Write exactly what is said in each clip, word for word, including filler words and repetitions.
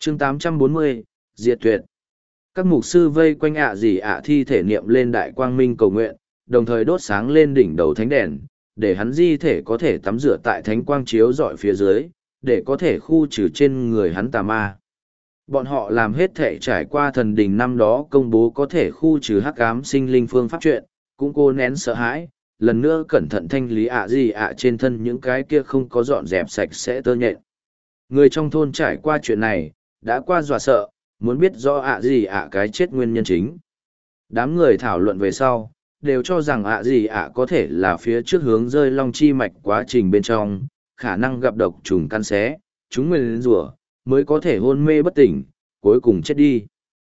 chương tám trăm bốn mươi, diệt tuyệt. Các mục sư vây quanh ạ gì ạ thi thể niệm lên đại quang minh cầu nguyện, đồng thời đốt sáng lên đỉnh đầu thánh đèn, để hắn di thể có thể tắm rửa tại thánh quang chiếu dọi phía dưới, để có thể khu trừ trên người hắn tà ma. Bọn họ làm hết thể trải qua thần đình năm đó công bố có thể khu trừ hắc ám sinh linh phương pháp chuyện, cũng cô nén sợ hãi, lần nữa cẩn thận thanh lý ạ gì ạ trên thân những cái kia không có dọn dẹp sạch sẽ tơ nhện. Người trong thôn trải qua chuyện này, đã qua dọa sợ, muốn biết rõ ạ gì ạ cái chết nguyên nhân chính. Đám người thảo luận về sau, đều cho rằng ạ gì ạ có thể là phía trước hướng rơi long chi mạch quá trình bên trong, khả năng gặp độc trùng căn xé, chúng nguyên rủa mới có thể hôn mê bất tỉnh, cuối cùng chết đi.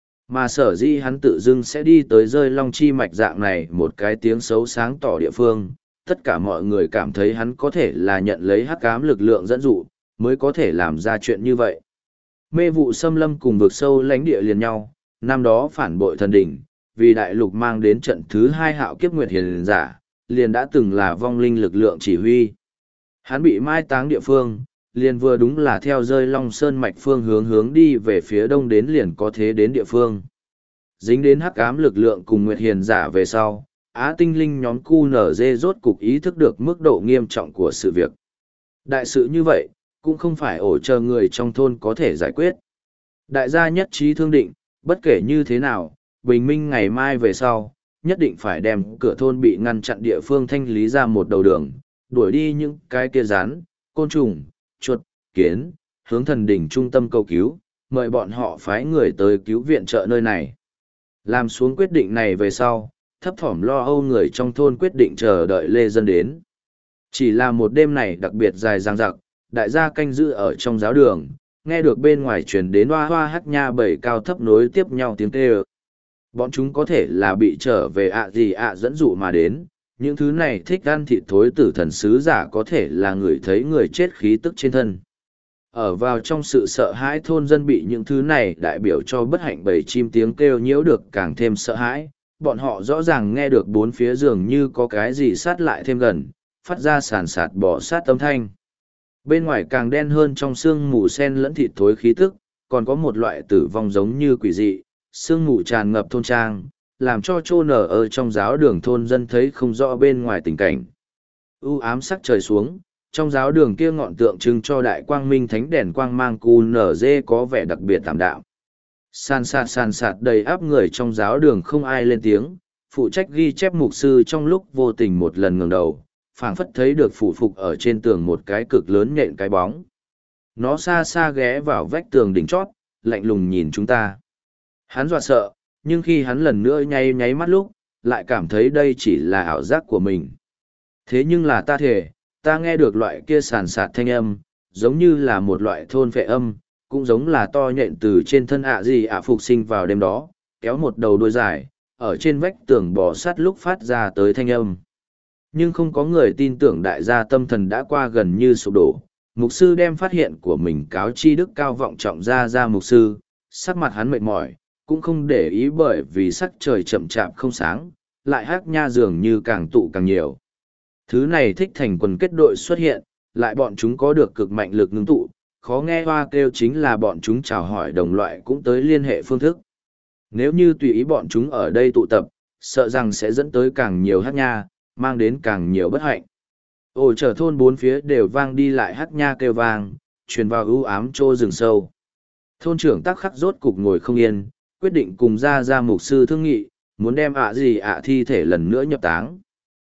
Mà sở dĩ hắn tự dưng sẽ đi tới rơi long chi mạch dạng này một cái tiếng xấu sáng tỏ địa phương, tất cả mọi người cảm thấy hắn có thể là nhận lấy hắc ám lực lượng dẫn dụ, mới có thể làm ra chuyện như vậy. Mê vụ xâm lâm cùng vực sâu lãnh địa liền nhau, năm đó phản bội thần đỉnh, vì đại lục mang đến trận thứ hai hạo kiếp nguyệt hiền giả, liền đã từng là vong linh lực lượng chỉ huy. Hắn bị mai táng địa phương, liền vừa đúng là theo rơi long sơn mạch phương hướng hướng đi về phía đông đến liền có thế đến địa phương. Dính đến hắc ám lực lượng cùng nguyệt hiền giả về sau, Á tinh linh nhóm cu nở dê rốt cục ý thức được mức độ nghiêm trọng của sự việc. Đại sự như vậy, cũng không phải ổ chờ người trong thôn có thể giải quyết. Đại gia nhất trí thương định, bất kể như thế nào, bình minh ngày mai về sau, nhất định phải đem cửa thôn bị ngăn chặn địa phương thanh lý ra một đầu đường, đuổi đi những cái kia rán, côn trùng, chuột, kiến, hướng thần đỉnh trung tâm cầu cứu, mời bọn họ phái người tới cứu viện trợ nơi này. Làm xuống quyết định này về sau, thấp thỏm lo âu người trong thôn quyết định chờ đợi lê dân đến. Chỉ là một đêm này đặc biệt dài dằng dặc, đại gia canh giữ ở trong giáo đường, nghe được bên ngoài truyền đến hoa hoa hắc nha bảy cao thấp nối tiếp nhau tiếng kêu. Bọn chúng có thể là bị trở về ạ gì ạ dẫn dụ mà đến, những thứ này thích ăn thịt thối tử thần sứ giả có thể là người thấy người chết khí tức trên thân. Ở vào trong sự sợ hãi, thôn dân bị những thứ này đại biểu cho bất hạnh bầy chim tiếng kêu nhiễu được càng thêm sợ hãi, bọn họ rõ ràng nghe được bốn phía giường như có cái gì sát lại thêm gần, phát ra sàn sạt bỏ sát âm thanh. Bên ngoài càng đen hơn trong sương mù sen lẫn thịt thối khí tức, còn có một loại tử vong giống như quỷ dị, sương mù tràn ngập thôn trang, làm cho trô nở ở trong giáo đường thôn dân thấy không rõ bên ngoài tình cảnh. U ám sắc trời xuống, trong giáo đường kia ngọn tượng trưng cho đại quang minh thánh đèn quang mang cu nở dê có vẻ đặc biệt tạm đạm. San sạt san sạt đầy áp người trong giáo đường không ai lên tiếng, phụ trách ghi chép mục sư trong lúc vô tình một lần ngẩng đầu, phảng phất thấy được phủ phục ở trên tường một cái cực lớn nhện cái bóng. Nó xa xa ghé vào vách tường đỉnh chót, lạnh lùng nhìn chúng ta. Hắn dọa sợ, nhưng khi hắn lần nữa nháy nháy mắt lúc, lại cảm thấy đây chỉ là ảo giác của mình. Thế nhưng là ta thể, ta nghe được loại kia sàn sạt thanh âm, giống như là một loại thôn phệ âm, cũng giống là to nhện từ trên thân ạ gì ạ phục sinh vào đêm đó, kéo một đầu đuôi dài, ở trên vách tường bò sát lúc phát ra tới thanh âm. Nhưng không có người tin tưởng đại gia tâm thần đã qua gần như sụp đổ. Mục sư đem phát hiện của mình cáo chi đức cao vọng trọng ra ra mục sư, sắc mặt hắn mệt mỏi, cũng không để ý bởi vì sắc trời chậm chạp không sáng, lại hắc nha dường như càng tụ càng nhiều. Thứ này thích thành quần kết đội xuất hiện, lại bọn chúng có được cực mạnh lực ngưng tụ, khó nghe hoa kêu chính là bọn chúng chào hỏi đồng loại cũng tới liên hệ phương thức. Nếu như tùy ý bọn chúng ở đây tụ tập, sợ rằng sẽ dẫn tới càng nhiều hắc nha, mang đến càng nhiều bất hạnh. Ồ trở thôn bốn phía đều vang đi lại hắc nha kêu vang, truyền vào ưu ám trô rừng sâu. Thôn trưởng tắc khắc rốt cục ngồi không yên, quyết định cùng ra ra mục sư thương nghị, muốn đem ạ gì ạ thi thể lần nữa nhập táng.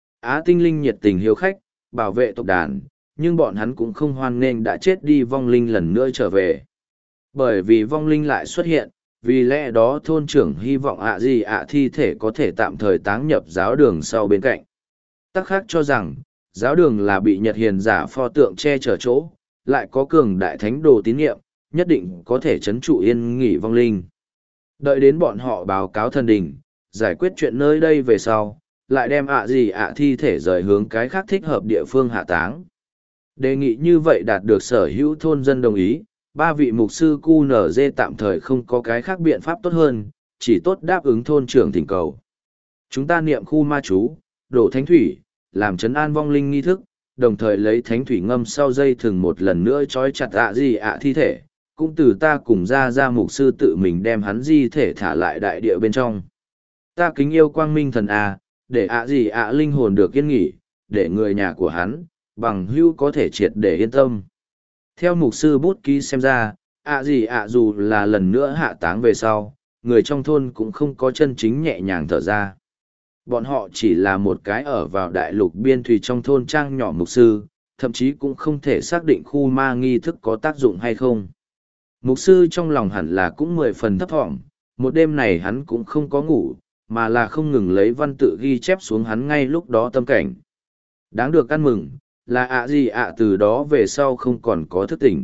Á tinh linh nhiệt tình hiếu khách, bảo vệ tộc đàn, nhưng bọn hắn cũng không hoan nghênh đã chết đi vong linh lần nữa trở về. Bởi vì vong linh lại xuất hiện, vì lẽ đó thôn trưởng hy vọng ạ gì ạ thi thể có thể tạm thời táng nhập giáo đường sau bên cạnh. Tắc khác cho rằng, giáo đường là bị Nhật Hiền giả pho tượng che chở chỗ, lại có cường đại thánh đồ tín nhiệm, nhất định có thể chấn trụ yên nghỉ vong linh. Đợi đến bọn họ báo cáo thần đình, giải quyết chuyện nơi đây về sau, lại đem ạ gì ạ thi thể rời hướng cái khác thích hợp địa phương hạ táng. Đề nghị như vậy đạt được sở hữu thôn dân đồng ý, ba vị mục sư cu nở dê tạm thời không có cái khác biện pháp tốt hơn, chỉ tốt đáp ứng thôn trưởng thỉnh cầu. Chúng ta niệm khu ma chú, đổ thánh thủy, làm trấn an vong linh nghi thức, đồng thời lấy thánh thủy ngâm sau dây thừng một lần nữa trói chặt ạ gì ạ thi thể, cũng từ ta cùng ra ra mục sư tự mình đem hắn di thể thả lại đại địa bên trong. Ta kính yêu quang minh thần A, để ạ gì ạ linh hồn được yên nghỉ, để người nhà của hắn, bằng hữu có thể triệt để yên tâm. Theo mục sư bút ký xem ra, ạ gì ạ dù là lần nữa hạ táng về sau, người trong thôn cũng không có chân chính nhẹ nhàng thở ra. Bọn họ chỉ là một cái ở vào đại lục biên thùy trong thôn trang nhỏ mục sư, thậm chí cũng không thể xác định khu ma nghi thức có tác dụng hay không. Mục sư trong lòng hẳn là cũng mười phần thấp thỏm, một đêm này hắn cũng không có ngủ, mà là không ngừng lấy văn tự ghi chép xuống hắn ngay lúc đó tâm cảnh. Đáng được ăn mừng, là ạ gì ạ từ đó về sau không còn có thức tỉnh.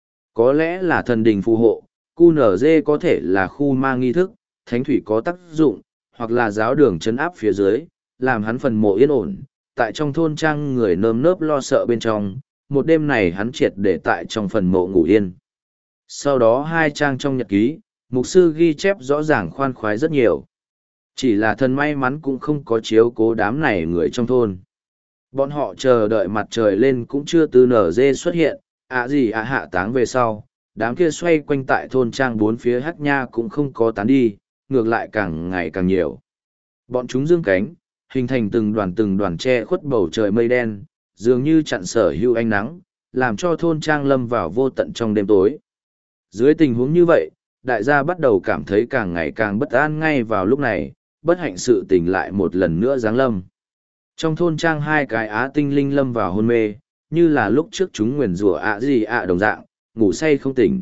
Có lẽ là thần đình phù hộ, cu nở dê có thể là khu ma nghi thức, thánh thủy có tác dụng, hoặc là giáo đường chấn áp phía dưới, làm hắn phần mộ yên ổn. Tại trong thôn trang người nơm nớp lo sợ bên trong, một đêm này hắn triệt để tại trong phần mộ ngủ yên. Sau đó hai trang trong nhật ký, mục sư ghi chép rõ ràng khoan khoái rất nhiều. Chỉ là thần may mắn cũng không có chiếu cố đám này người trong thôn. Bọn họ chờ đợi mặt trời lên cũng chưa từ nở dê xuất hiện, ạ gì ạ hạ táng về sau, đám kia xoay quanh tại thôn trang bốn phía hắc nha cũng không có tán đi, ngược lại càng ngày càng nhiều. Bọn chúng dương cánh, hình thành từng đoàn từng đoàn che khuất bầu trời mây đen, dường như chặn sở hữu ánh nắng, làm cho thôn trang lâm vào vô tận trong đêm tối. Dưới tình huống như vậy, đại gia bắt đầu cảm thấy càng ngày càng bất an ngay vào lúc này, bất hạnh sự tình lại một lần nữa giáng lâm. Trong thôn trang hai cái á tinh linh lâm vào hôn mê, như là lúc trước chúng nguyền rủa ạ gì ạ đồng dạng, ngủ say không tỉnh.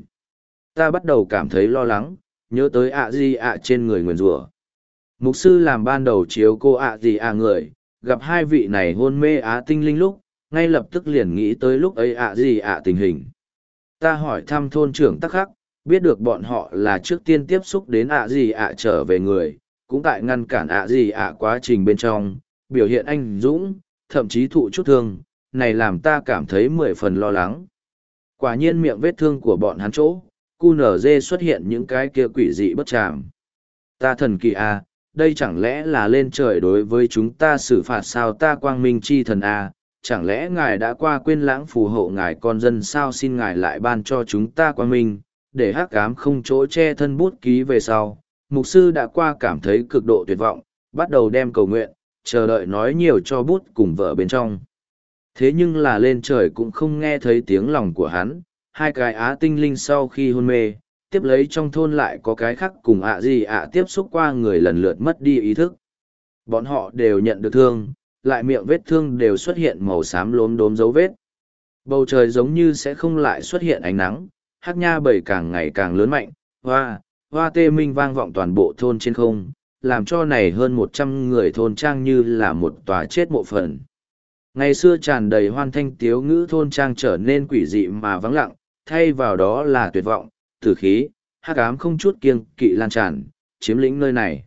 Ta bắt đầu cảm thấy lo lắng, nhớ tới ạ gì ạ trên người nguyền rủa. Mục sư làm ban đầu chiếu cô ạ gì ạ người, gặp hai vị này hôn mê á tinh linh lúc, ngay lập tức liền nghĩ tới lúc ấy ạ gì ạ tình hình. Ta hỏi thăm thôn trưởng tắc khắc, biết được bọn họ là trước tiên tiếp xúc đến ạ gì ạ trở về người, cũng tại ngăn cản ạ gì ạ quá trình bên trong, biểu hiện anh dũng, thậm chí thụ chút thương, này làm ta cảm thấy mười phần lo lắng. Quả nhiên miệng vết thương của bọn hắn chỗ, cu nở dê xuất hiện những cái kia quỷ dị bất tràm. Ta thần kỳ à, đây chẳng lẽ là lên trời đối với chúng ta xử phạt sao? Ta quang minh chi thần à, chẳng lẽ ngài đã qua quên lãng phù hộ ngài con dân sao? Xin ngài lại ban cho chúng ta quang minh, để hắc ám không chỗ che thân bút ký về sau. Mục sư đã qua cảm thấy cực độ tuyệt vọng, bắt đầu đem cầu nguyện, chờ đợi nói nhiều cho bút cùng vợ bên trong. Thế nhưng là lên trời cũng không nghe thấy tiếng lòng của hắn, hai cái á tinh linh sau khi hôn mê, tiếp lấy trong thôn lại có cái khác cùng ạ gì ạ tiếp xúc qua người lần lượt mất đi ý thức. Bọn họ đều nhận được thương, lại miệng vết thương đều xuất hiện màu xám lốm đốm dấu vết. Bầu trời giống như sẽ không lại xuất hiện ánh nắng, hắc nha bầy càng ngày càng lớn mạnh, hoa, hoa tê minh vang vọng toàn bộ thôn trên không, làm cho này hơn một trăm người thôn trang như là một tòa chết mộ phần. Ngày xưa tràn đầy hoan thanh tiếu ngữ thôn trang trở nên quỷ dị mà vắng lặng, thay vào đó là tuyệt vọng, tử khí, hắc ám không chút kiêng kỵ lan tràn, chiếm lĩnh nơi này.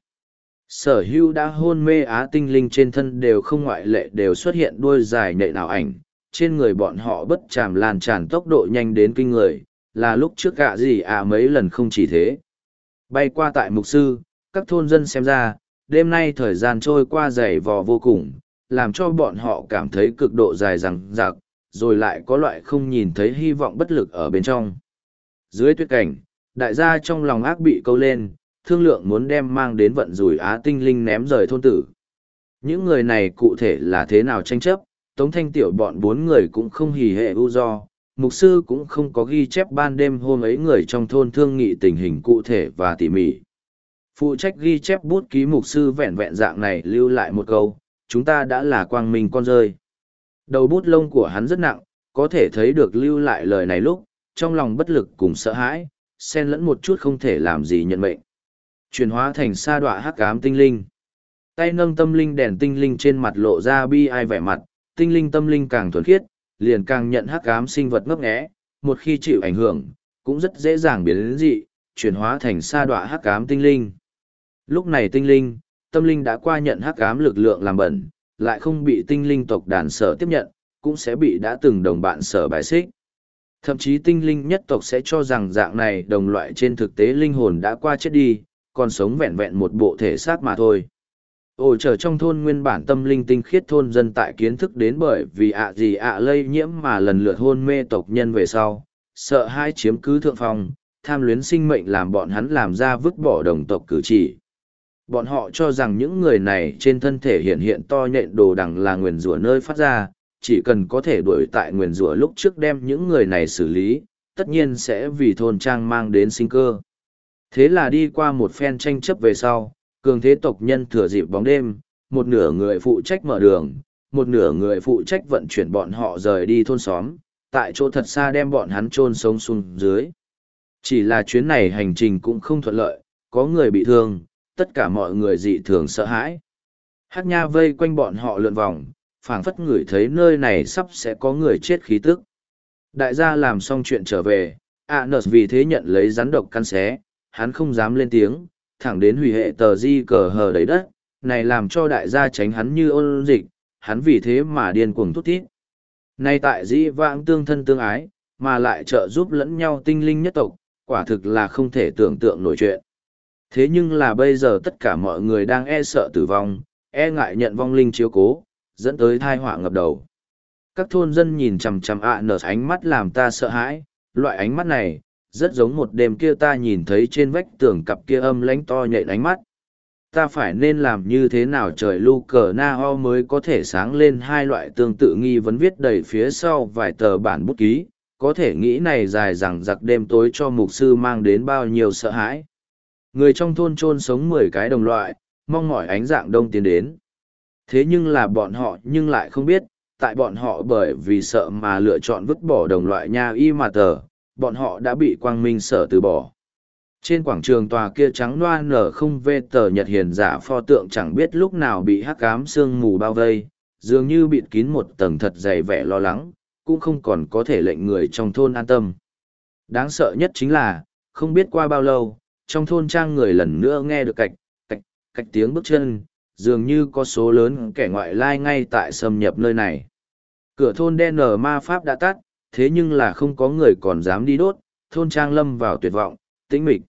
Sở hữu đã hôn mê á tinh linh trên thân đều không ngoại lệ đều xuất hiện đuôi dài nhạy nào ảnh, trên người bọn họ bất tràm lan tràn tốc độ nhanh đến kinh người, là lúc trước gạ gì à mấy lần không chỉ thế. Bay qua tại mục sư, các thôn dân xem ra, đêm nay thời gian trôi qua dày vò vô cùng, làm cho bọn họ cảm thấy cực độ dài dằng dặc, rồi lại có loại không nhìn thấy hy vọng bất lực ở bên trong. Dưới tuyết cảnh, đại gia trong lòng ác bị câu lên, thương lượng muốn đem mang đến vận rủi á tinh linh ném rời thôn tử. Những người này cụ thể là thế nào tranh chấp, Tống Thanh Tiểu bọn bốn người cũng không hì hệ ưu do, mục sư cũng không có ghi chép ban đêm hôm ấy người trong thôn thương nghị tình hình cụ thể và tỉ mỉ. Phụ trách ghi chép bút ký mục sư vẹn vẹn dạng này lưu lại một câu, chúng ta đã là quang minh con rơi. Đầu bút lông của hắn rất nặng, có thể thấy được lưu lại lời này lúc, trong lòng bất lực cùng sợ hãi, xen lẫn một chút không thể làm gì nhận mệnh. Chuyển hóa thành sa đọa hắc ám tinh linh. Tay nâng tâm linh đèn tinh linh trên mặt lộ ra bi ai vẻ mặt, tinh linh tâm linh càng thuần khiết, liền càng nhận hắc ám sinh vật ngấp nghé, một khi chịu ảnh hưởng, cũng rất dễ dàng biến đến dị, chuyển hóa thành sa đọa hắc ám tinh linh. Lúc này tinh linh, tâm linh đã qua nhận hắc ám lực lượng làm bẩn, lại không bị tinh linh tộc đàn sở tiếp nhận, cũng sẽ bị đã từng đồng bạn sở bài xích. Thậm chí tinh linh nhất tộc sẽ cho rằng dạng này đồng loại trên thực tế linh hồn đã qua chết đi, còn sống vẹn vẹn một bộ thể xác mà thôi. Ồ trở trong thôn nguyên bản tâm linh tinh khiết thôn dân tại kiến thức đến bởi vì ạ gì ạ lây nhiễm mà lần lượt hôn mê tộc nhân về sau, sợ hãi chiếm cứ thượng phong, tham luyến sinh mệnh làm bọn hắn làm ra vứt bỏ đồng tộc cử chỉ. Bọn họ cho rằng những người này trên thân thể hiện hiện to nhện đồ đằng là nguyền rủa nơi phát ra, chỉ cần có thể đuổi tại nguyền rủa lúc trước đem những người này xử lý, tất nhiên sẽ vì thôn trang mang đến sinh cơ. Thế là đi qua một phen tranh chấp về sau, cường thế tộc nhân thừa dịp bóng đêm, một nửa người phụ trách mở đường, một nửa người phụ trách vận chuyển bọn họ rời đi thôn xóm, tại chỗ thật xa đem bọn hắn chôn sống xuống dưới. Chỉ là chuyến này hành trình cũng không thuận lợi, có người bị thương, tất cả mọi người dị thường sợ hãi. Hắc Nha vây quanh bọn họ lượn vòng, phảng phất ngửi thấy nơi này sắp sẽ có người chết khí tức. Đại gia làm xong chuyện trở về, ạ nợ vì thế nhận lấy rắn độc căn xé, hắn không dám lên tiếng, thẳng đến hủy hệ tờ di cờ hờ đầy đất, này làm cho đại gia tránh hắn như ôn dịch, hắn vì thế mà điên cuồng thút thít. Nay tại dĩ vãng tương thân tương ái, mà lại trợ giúp lẫn nhau tinh linh nhất tộc, quả thực là không thể tưởng tượng nổi chuyện. Thế nhưng là bây giờ tất cả mọi người đang e sợ tử vong, e ngại nhận vong linh chiếu cố, dẫn tới thai họa ngập đầu. Các thôn dân nhìn chằm chằm ạ nở ánh mắt làm ta sợ hãi, loại ánh mắt này, rất giống một đêm kia ta nhìn thấy trên vách tường cặp kia âm lãnh to nhện ánh mắt. Ta phải nên làm như thế nào trời lu cờ na ho mới có thể sáng lên hai loại tương tự nghi vấn viết đầy phía sau vài tờ bản bút ký, có thể nghĩ này dài rằng giặc đêm tối cho mục sư mang đến bao nhiêu sợ hãi. Người trong thôn chôn sống mười cái đồng loại, mong mỏi ánh dạng đông tiến đến. Thế nhưng là bọn họ nhưng lại không biết, tại bọn họ bởi vì sợ mà lựa chọn vứt bỏ đồng loại nha y mà tờ, bọn họ đã bị quang minh sở từ bỏ. Trên quảng trường tòa kia trắng loa nở không vê tờ nhật hiền giả pho tượng chẳng biết lúc nào bị hắc ám sương mù bao vây, dường như bịt kín một tầng thật dày vẻ lo lắng, cũng không còn có thể lệnh người trong thôn an tâm. Đáng sợ nhất chính là, không biết qua bao lâu, trong thôn trang người lần nữa nghe được cạch, cạch, cạch tiếng bước chân, dường như có số lớn kẻ ngoại lai ngay tại xâm nhập nơi này. Cửa thôn đen nở ma pháp đã tắt, thế nhưng là không có người còn dám đi đốt, thôn trang lâm vào tuyệt vọng, tĩnh mịch.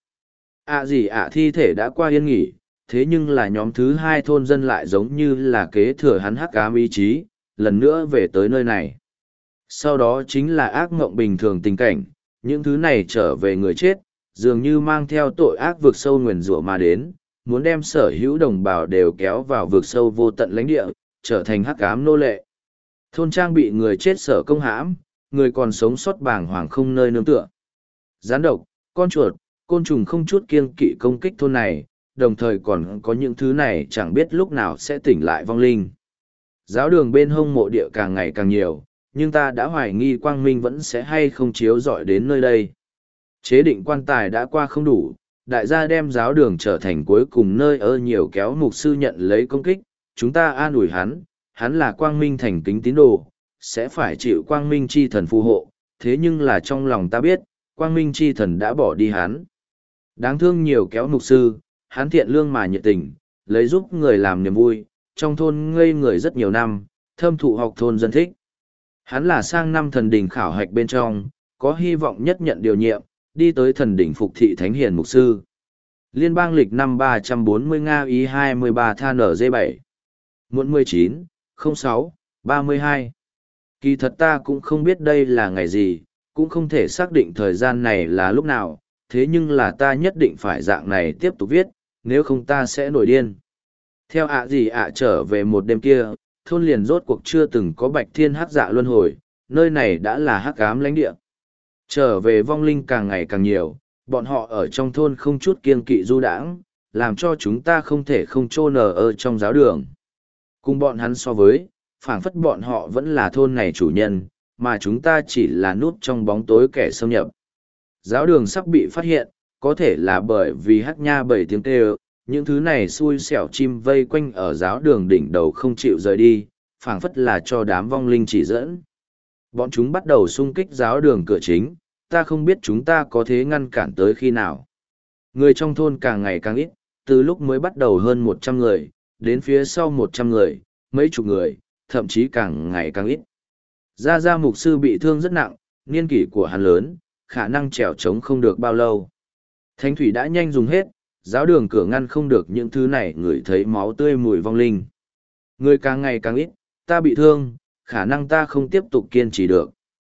ạ gì ạ thi thể đã qua yên nghỉ, thế nhưng là nhóm thứ hai thôn dân lại giống như là kế thừa hắn hắc ám ý chí, lần nữa về tới nơi này. Sau đó chính là ác mộng bình thường tình cảnh, những thứ này trở về người chết, dường như mang theo tội ác vực sâu nguyền rủa mà đến, muốn đem sở hữu đồng bào đều kéo vào vực sâu vô tận lãnh địa, trở thành hắc ám nô lệ. Thôn trang bị người chết sở công hãm, người còn sống sót bàng hoàng không nơi nương tựa. Gián độc, con chuột, côn trùng không chút kiêng kỵ công kích thôn này, đồng thời còn có những thứ này chẳng biết lúc nào sẽ tỉnh lại vong linh. Giáo đường bên hông mộ địa càng ngày càng nhiều, nhưng ta đã hoài nghi quang minh vẫn sẽ hay không chiếu rọi đến nơi đây. Chế định quan tài đã qua không đủ, đại gia đem giáo đường trở thành cuối cùng nơi ở nhiều kéo mục sư nhận lấy công kích, chúng ta an ủi hắn, hắn là quang minh thành kính tín đồ, sẽ phải chịu quang minh chi thần phù hộ, thế nhưng là trong lòng ta biết, quang minh chi thần đã bỏ đi hắn. Đáng thương nhiều kéo mục sư, hắn thiện lương mà nhiệt tình, lấy giúp người làm niềm vui, trong thôn ngây người rất nhiều năm, thâm thụ học thôn dân thích. Hắn là sang năm thần đỉnh khảo hạch bên trong, có hy vọng nhất nhận điều nhiệm, đi tới thần đỉnh phục thị thánh hiền mục sư. Liên bang lịch năm ba trăm bốn mươi Nga ý hai mươi ba than ở dê bảy. Muộn mười chín, không sáu, ba mươi hai. Kỳ thật ta cũng không biết đây là ngày gì, cũng không thể xác định thời gian này là lúc nào, thế nhưng là ta nhất định phải dạng này tiếp tục viết, nếu không ta sẽ nổi điên. Theo ạ gì ạ trở về một đêm kia, thôn liền rốt cuộc chưa từng có bạch thiên hắc dạ luân hồi, nơi này đã là hắc ám lãnh địa. Trở về vong linh càng ngày càng nhiều, bọn họ ở trong thôn không chút kiêng kỵ du đãng, làm cho chúng ta không thể không trô nở ở trong giáo đường. Cùng bọn hắn so với, phảng phất bọn họ vẫn là thôn này chủ nhân, mà chúng ta chỉ là nút trong bóng tối kẻ xâm nhập. Giáo đường sắp bị phát hiện, có thể là bởi vì hắc nha bảy tiếng kêu, những thứ này xui xẻo chim vây quanh ở giáo đường đỉnh đầu không chịu rời đi, phảng phất là cho đám vong linh chỉ dẫn. Bọn chúng bắt đầu xung kích giáo đường cửa chính, ta không biết chúng ta có thế ngăn cản tới khi nào. Người trong thôn càng ngày càng ít, từ lúc mới bắt đầu hơn một trăm người, đến phía sau một trăm người, mấy chục người, thậm chí càng ngày càng ít. Gia Gia mục sư bị thương rất nặng, niên kỷ của hắn lớn, khả năng trèo trống không được bao lâu. Thánh thủy đã nhanh dùng hết, giáo đường cửa ngăn không được những thứ này ngửi thấy máu tươi mùi vong linh. Người càng ngày càng ít, ta bị thương, khả năng ta không tiếp tục kiên trì được.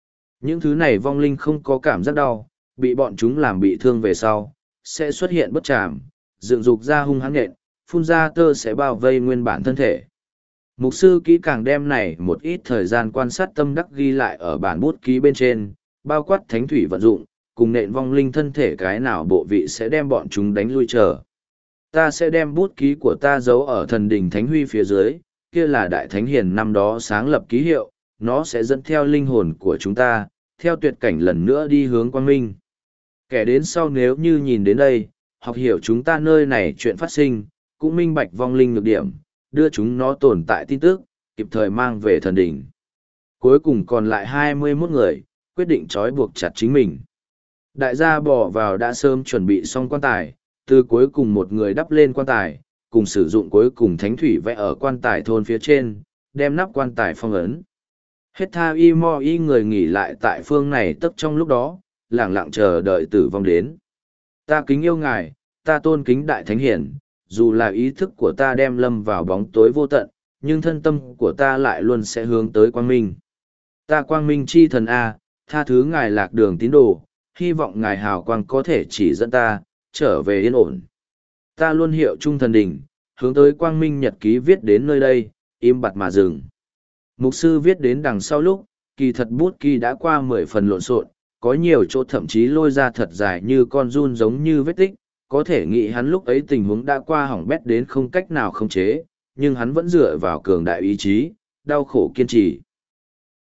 Những thứ này vong linh không có cảm giác đau, bị bọn chúng làm bị thương về sau, sẽ xuất hiện bất tràm, dựng dục ra hung hãn nện, phun ra tơ sẽ bao vây nguyên bản thân thể. Mục sư kỹ càng đem này một ít thời gian quan sát tâm đắc ghi lại ở bản bút ký bên trên, bao quát thánh thủy vận dụng, cùng nện vong linh thân thể cái nào bộ vị sẽ đem bọn chúng đánh lui trở. Ta sẽ đem bút ký của ta giấu ở thần đỉnh thánh huy phía dưới, kia là đại thánh hiền năm đó sáng lập ký hiệu, nó sẽ dẫn theo linh hồn của chúng ta, theo tuyệt cảnh lần nữa đi hướng quang minh. Kẻ đến sau nếu như nhìn đến đây, học hiểu chúng ta nơi này chuyện phát sinh, cũng minh bạch vong linh nhược điểm, đưa chúng nó tồn tại tin tức, kịp thời mang về thần đỉnh. Cuối cùng còn lại hai mươi mốt người, quyết định trói buộc chặt chính mình. Đại gia bỏ vào đã sớm chuẩn bị xong quan tài, từ cuối cùng một người đắp lên quan tài, cùng sử dụng cuối cùng thánh thủy vẽ ở quan tài thôn phía trên, đem nắp quan tài phong ấn. Hết tha y mo y người nghỉ lại tại phương này tức trong lúc đó, lặng lặng chờ đợi tử vong đến. Ta kính yêu ngài, ta tôn kính đại thánh hiển, dù là ý thức của ta đem lâm vào bóng tối vô tận, nhưng thân tâm của ta lại luôn sẽ hướng tới quang minh. Ta quang minh chi thần A, tha thứ ngài lạc đường tín đồ, hy vọng ngài hào quang có thể chỉ dẫn ta, trở về yên ổn. Ta luôn hiệu trung thần đỉnh, hướng tới quang minh nhật ký viết đến nơi đây, im bặt mà dừng. Mục sư viết đến đằng sau lúc, kỳ thật bút ký đã qua mười phần lộn xộn, có nhiều chỗ thậm chí lôi ra thật dài như con run giống như vết tích, có thể nghĩ hắn lúc ấy tình huống đã qua hỏng bét đến không cách nào khống chế, nhưng hắn vẫn dựa vào cường đại ý chí, đau khổ kiên trì.